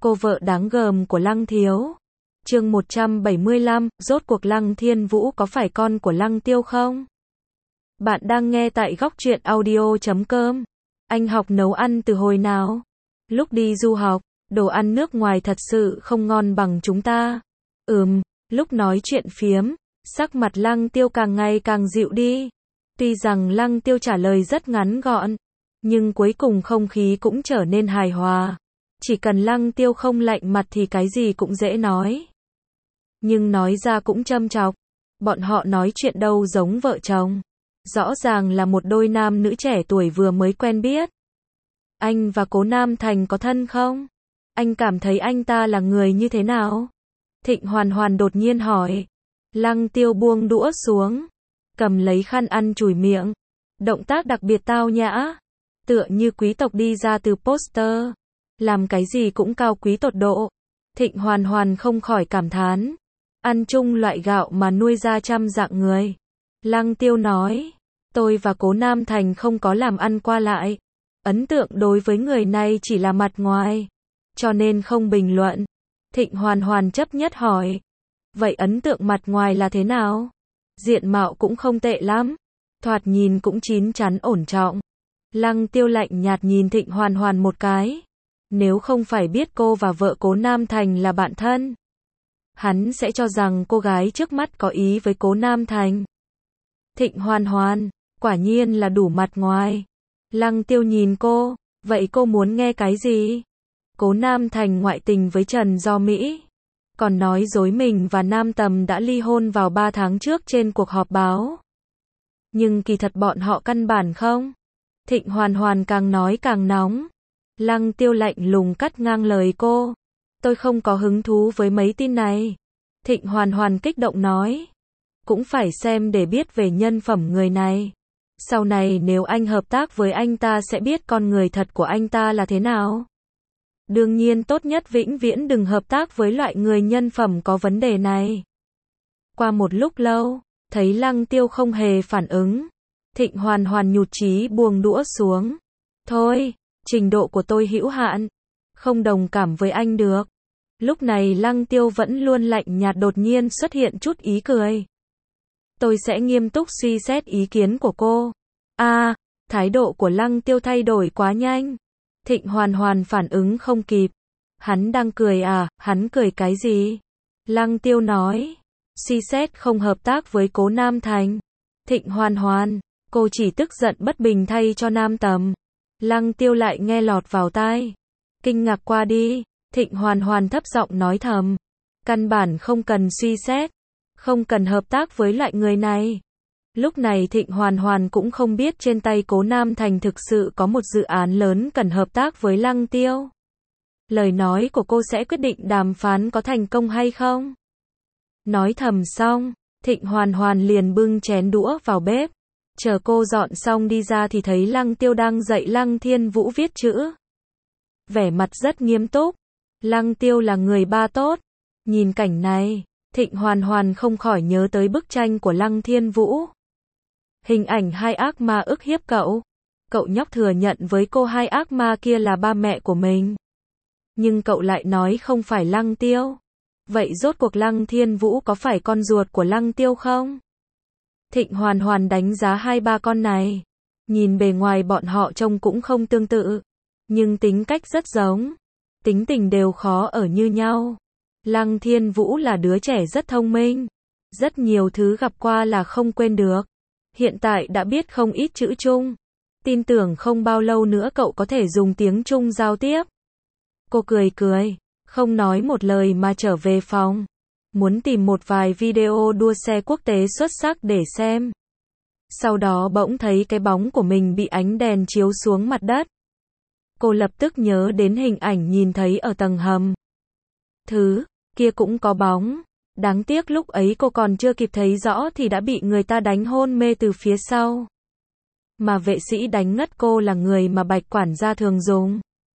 cô vợ đáng gờm của Lăng Thiếu. Chương 175, rốt cuộc Lăng Thiên Vũ có phải con của Lăng Tiêu không? Bạn đang nghe tại Góc Truyện Audio.com. Anh học nấu ăn từ hồi nào? Lúc đi du học, đồ ăn nước ngoài thật sự không ngon bằng chúng ta. Lúc nói chuyện phiếm, sắc mặt Lăng Tiêu càng ngày càng dịu đi. Tuy rằng Lăng Tiêu trả lời rất ngắn gọn, nhưng cuối cùng không khí cũng trở nên hài hòa. Chỉ cần Lăng Tiêu không lạnh mặt thì cái gì cũng dễ nói. Nhưng nói ra cũng châm chọc. Bọn họ nói chuyện đâu giống vợ chồng. Rõ ràng là một đôi nam nữ trẻ tuổi vừa mới quen biết. Anh và Cố Nam Thành có thân không? Anh cảm thấy anh ta là người như thế nào? Thịnh Hoàn Hoàn đột nhiên hỏi. Lăng Tiêu buông đũa xuống, cầm lấy khăn ăn chùi miệng. Động tác đặc biệt tao nhã, tựa như quý tộc đi ra từ poster. Làm cái gì cũng cao quý tột độ. Thịnh Hoàn Hoàn không khỏi cảm thán. Ăn chung loại gạo mà nuôi ra trăm dạng người. Lăng Tiêu nói. Tôi và Cố Nam Thành không có làm ăn qua lại. Ấn tượng đối với người này chỉ là mặt ngoài, cho nên không bình luận. Thịnh Hoàn Hoàn chấp nhất hỏi. Vậy ấn tượng mặt ngoài là thế nào? Diện mạo cũng không tệ lắm. Thoạt nhìn cũng chín chắn ổn trọng. Lăng Tiêu lạnh nhạt nhìn Thịnh Hoàn Hoàn một cái. Nếu không phải biết cô và vợ Cố Nam Thành là bạn thân, hắn sẽ cho rằng cô gái trước mắt có ý với Cố Nam Thành. Thịnh Hoàn Hoàn, quả nhiên là đủ mặt ngoài. Lăng Tiêu nhìn cô, vậy cô muốn nghe cái gì? Cố Nam Thành ngoại tình với Trần Do Mỹ, còn nói dối mình và Nam Tầm đã ly hôn vào 3 tháng trước trên cuộc họp báo. Nhưng kỳ thật bọn họ căn bản không. Thịnh Hoàn Hoàn càng nói càng nóng. Lăng Tiêu lạnh lùng cắt ngang lời cô. Tôi không có hứng thú với mấy tin này. Thịnh Hoàn Hoàn kích động nói. Cũng phải xem để biết về nhân phẩm người này. Sau này nếu anh hợp tác với anh ta sẽ biết con người thật của anh ta là thế nào. Đương nhiên tốt nhất vĩnh viễn đừng hợp tác với loại người nhân phẩm có vấn đề này. Qua một lúc lâu, thấy Lăng Tiêu không hề phản ứng. Thịnh Hoàn Hoàn nhụt chí buông đũa xuống. Thôi, trình độ của tôi hữu hạn, không đồng cảm với anh được. Lúc này Lăng Tiêu vẫn luôn lạnh nhạt đột nhiên xuất hiện chút ý cười. Tôi sẽ nghiêm túc suy xét ý kiến của cô. Thái độ của Lăng Tiêu thay đổi quá nhanh. Thịnh Hoàn Hoàn phản ứng không kịp. Hắn đang cười à, hắn cười cái gì? Lăng Tiêu nói. Suy xét không hợp tác với Cố Nam Thành. Thịnh Hoàn Hoàn, cô chỉ tức giận bất bình thay cho Nam Tầm. Lăng Tiêu lại nghe lọt vào tai. Kinh ngạc qua đi, Thịnh Hoàn Hoàn thấp giọng nói thầm. Căn bản không cần suy xét, không cần hợp tác với loại người này. Lúc này Thịnh Hoàn Hoàn cũng không biết trên tay Cố Nam Thành thực sự có một dự án lớn cần hợp tác với Lăng Tiêu. Lời nói của cô sẽ quyết định đàm phán có thành công hay không. Nói thầm xong, Thịnh Hoàn Hoàn liền bưng chén đũa vào bếp. Chờ cô dọn xong đi ra thì thấy Lăng Tiêu đang dạy Lăng Thiên Vũ viết chữ. Vẻ mặt rất nghiêm túc. Lăng Tiêu là người ba tốt. Nhìn cảnh này, Thịnh Hoàn Hoàn không khỏi nhớ tới bức tranh của Lăng Thiên Vũ. Hình ảnh hai ác ma ức hiếp cậu. Cậu nhóc thừa nhận với cô hai ác ma kia là ba mẹ của mình. Nhưng cậu lại nói không phải Lăng Tiêu. Vậy rốt cuộc Lăng Thiên Vũ có phải con ruột của Lăng Tiêu không? Thịnh Hoàn Hoàn đánh giá hai ba con này. Nhìn bề ngoài bọn họ trông cũng không tương tự. Nhưng tính cách rất giống. Tính tình đều khó ở như nhau. Lăng Thiên Vũ là đứa trẻ rất thông minh. Rất nhiều thứ gặp qua là không quên được. Hiện tại đã biết không ít chữ Trung. Tin tưởng không bao lâu nữa cậu có thể dùng tiếng Trung giao tiếp. Cô cười cười, không nói một lời mà trở về phòng. Muốn tìm một vài video đua xe quốc tế xuất sắc để xem. Sau đó bỗng thấy cái bóng của mình bị ánh đèn chiếu xuống mặt đất. Cô lập tức nhớ đến hình ảnh nhìn thấy ở tầng hầm. Thứ kia cũng có bóng. Đáng tiếc lúc ấy cô còn chưa kịp thấy rõ thì đã bị người ta đánh hôn mê từ phía sau. Mà vệ sĩ đánh ngất cô là người mà Bạch quản gia thường dùng.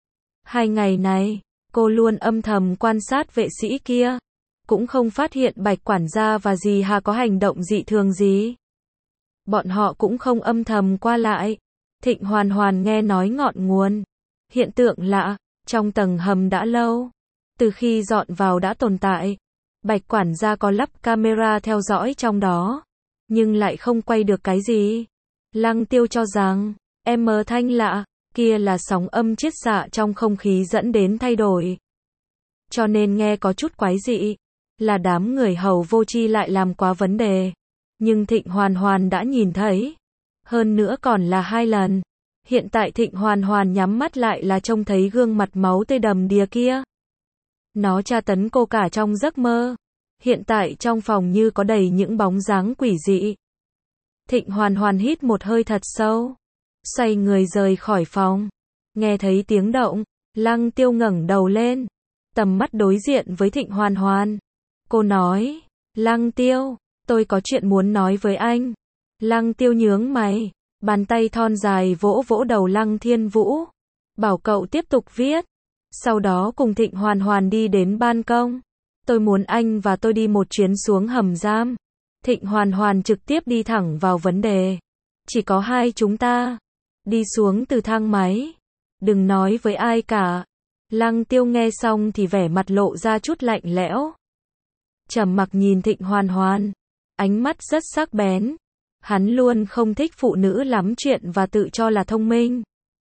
2 ngày này, cô luôn âm thầm quan sát vệ sĩ kia. Cũng không phát hiện Bạch quản gia và dì Hà có hành động dị thường gì. Bọn họ cũng không âm thầm qua lại. Thịnh Hoàn Hoàn nghe nói ngọn nguồn hiện tượng lạ trong tầng hầm đã lâu. Từ khi dọn vào đã tồn tại. Bạch quản gia có lắp camera theo dõi trong đó, nhưng lại không quay được cái gì. Lăng Tiêu cho rằng, âm thanh lạ, kia là sóng âm chiết xạ trong không khí dẫn đến thay đổi. Cho nên nghe có chút quái dị, là đám người hầu vô tri lại làm quá vấn đề. Nhưng Thịnh Hoàn Hoàn đã nhìn thấy. Hơn nữa còn là 2 lần. Hiện tại Thịnh Hoàn Hoàn nhắm mắt lại là trông thấy gương mặt máu tươi đầm đìa kia. Nó tra tấn cô cả trong giấc mơ. Hiện tại trong phòng như có đầy những bóng dáng quỷ dị. Thịnh Hoàn Hoàn hít một hơi thật sâu, xoay người rời khỏi phòng. Nghe thấy tiếng động, Lăng Tiêu ngẩng đầu lên, tầm mắt đối diện với Thịnh Hoàn Hoàn. Cô nói, Lăng Tiêu, tôi có chuyện muốn nói với anh. Lăng Tiêu nhướng mày, bàn tay thon dài vỗ vỗ đầu Lăng Thiên Vũ, bảo cậu tiếp tục viết. Sau đó cùng Thịnh Hoàn Hoàn đi đến ban công. Tôi muốn anh và tôi đi một chuyến xuống hầm giam. Thịnh Hoàn Hoàn trực tiếp đi thẳng vào vấn đề. Chỉ có 2 chúng ta. Đi xuống từ thang máy. Đừng nói với ai cả. Lăng Tiêu nghe xong thì vẻ mặt lộ ra chút lạnh lẽo. Trầm mặc nhìn Thịnh Hoàn Hoàn. Ánh mắt rất sắc bén. Hắn luôn không thích phụ nữ lắm chuyện và tự cho là thông minh.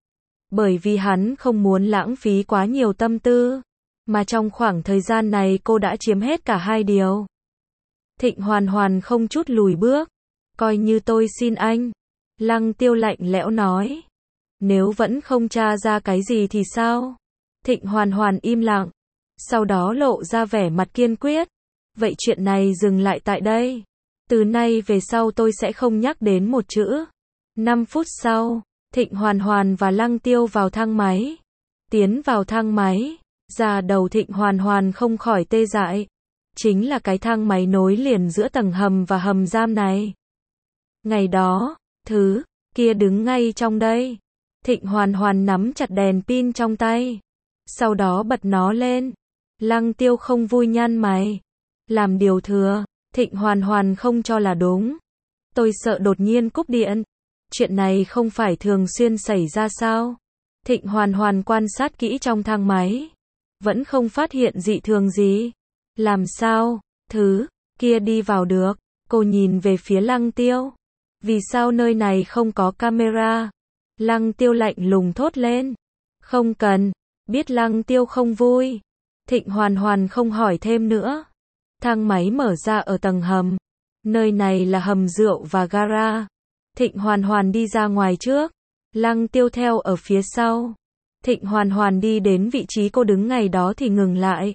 Bởi vì hắn không muốn lãng phí quá nhiều tâm tư. Mà trong khoảng thời gian này cô đã chiếm hết cả 2 điều. Thịnh Hoàn Hoàn không chút lùi bước. Coi như tôi xin anh. Lăng Tiêu lạnh lẽo nói. Nếu vẫn không tra ra cái gì thì sao? Thịnh Hoàn Hoàn im lặng. Sau đó lộ ra vẻ mặt kiên quyết. Vậy chuyện này dừng lại tại đây. Từ nay về sau tôi sẽ không nhắc đến một chữ. 5 phút sau, Thịnh Hoàn Hoàn và Lăng Tiêu vào thang máy. Tiến vào thang máy, da đầu Thịnh Hoàn Hoàn không khỏi tê dại. Chính là cái thang máy nối liền giữa tầng hầm và hầm giam này. Ngày đó, thứ kia đứng ngay trong đây. Thịnh Hoàn Hoàn nắm chặt đèn pin trong tay. Sau đó bật nó lên. Lăng Tiêu không vui nhăn mày. Làm điều thừa, Thịnh Hoàn Hoàn không cho là đúng. Tôi sợ đột nhiên cúp điện. Chuyện này không phải thường xuyên xảy ra sao? Thịnh Hoàn Hoàn quan sát kỹ trong thang máy. Vẫn không phát hiện dị thường gì. Làm sao, thứ kia đi vào được? Cô nhìn về phía Lăng Tiêu. Vì sao nơi này không có camera? Lăng Tiêu lạnh lùng thốt lên. Không cần. Biết Lăng Tiêu không vui. Thịnh Hoàn Hoàn không hỏi thêm nữa. Thang máy mở ra ở tầng hầm. Nơi này là hầm rượu và gara. Thịnh Hoàn Hoàn đi ra ngoài trước. Lăng Tiêu theo ở phía sau. Thịnh Hoàn Hoàn đi đến vị trí cô đứng ngày đó thì ngừng lại.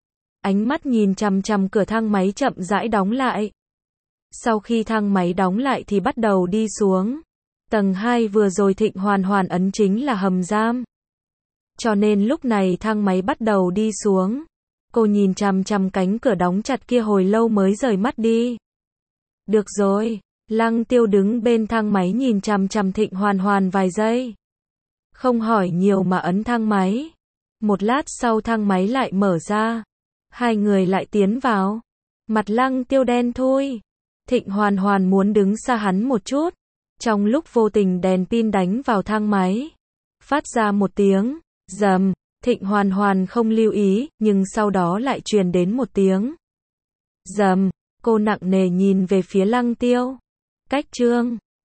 Ánh mắt nhìn chằm chằm cửa thang máy chậm rãi đóng lại. Sau khi thang máy đóng lại thì bắt đầu đi xuống. Tầng 2 vừa rồi Thịnh Hoàn Hoàn ấn chính là hầm giam. Cho nên lúc này thang máy bắt đầu đi xuống. Cô nhìn chằm chằm cánh cửa đóng chặt kia hồi lâu mới rời mắt đi. Được rồi. Lăng Tiêu đứng bên thang máy nhìn chằm chằm Thịnh Hoàn Hoàn vài giây. Không hỏi nhiều mà ấn thang máy. Một lát sau thang máy lại mở ra. 2 người lại tiến vào. Mặt Lăng Tiêu đen thui. Thịnh Hoàn Hoàn muốn đứng xa hắn một chút. Trong lúc vô tình đèn pin đánh vào thang máy. Phát ra một tiếng rầm. Thịnh Hoàn Hoàn không lưu ý, nhưng sau đó lại truyền đến một tiếng rầm. Cô nặng nề nhìn về phía Lăng Tiêu. Cách chương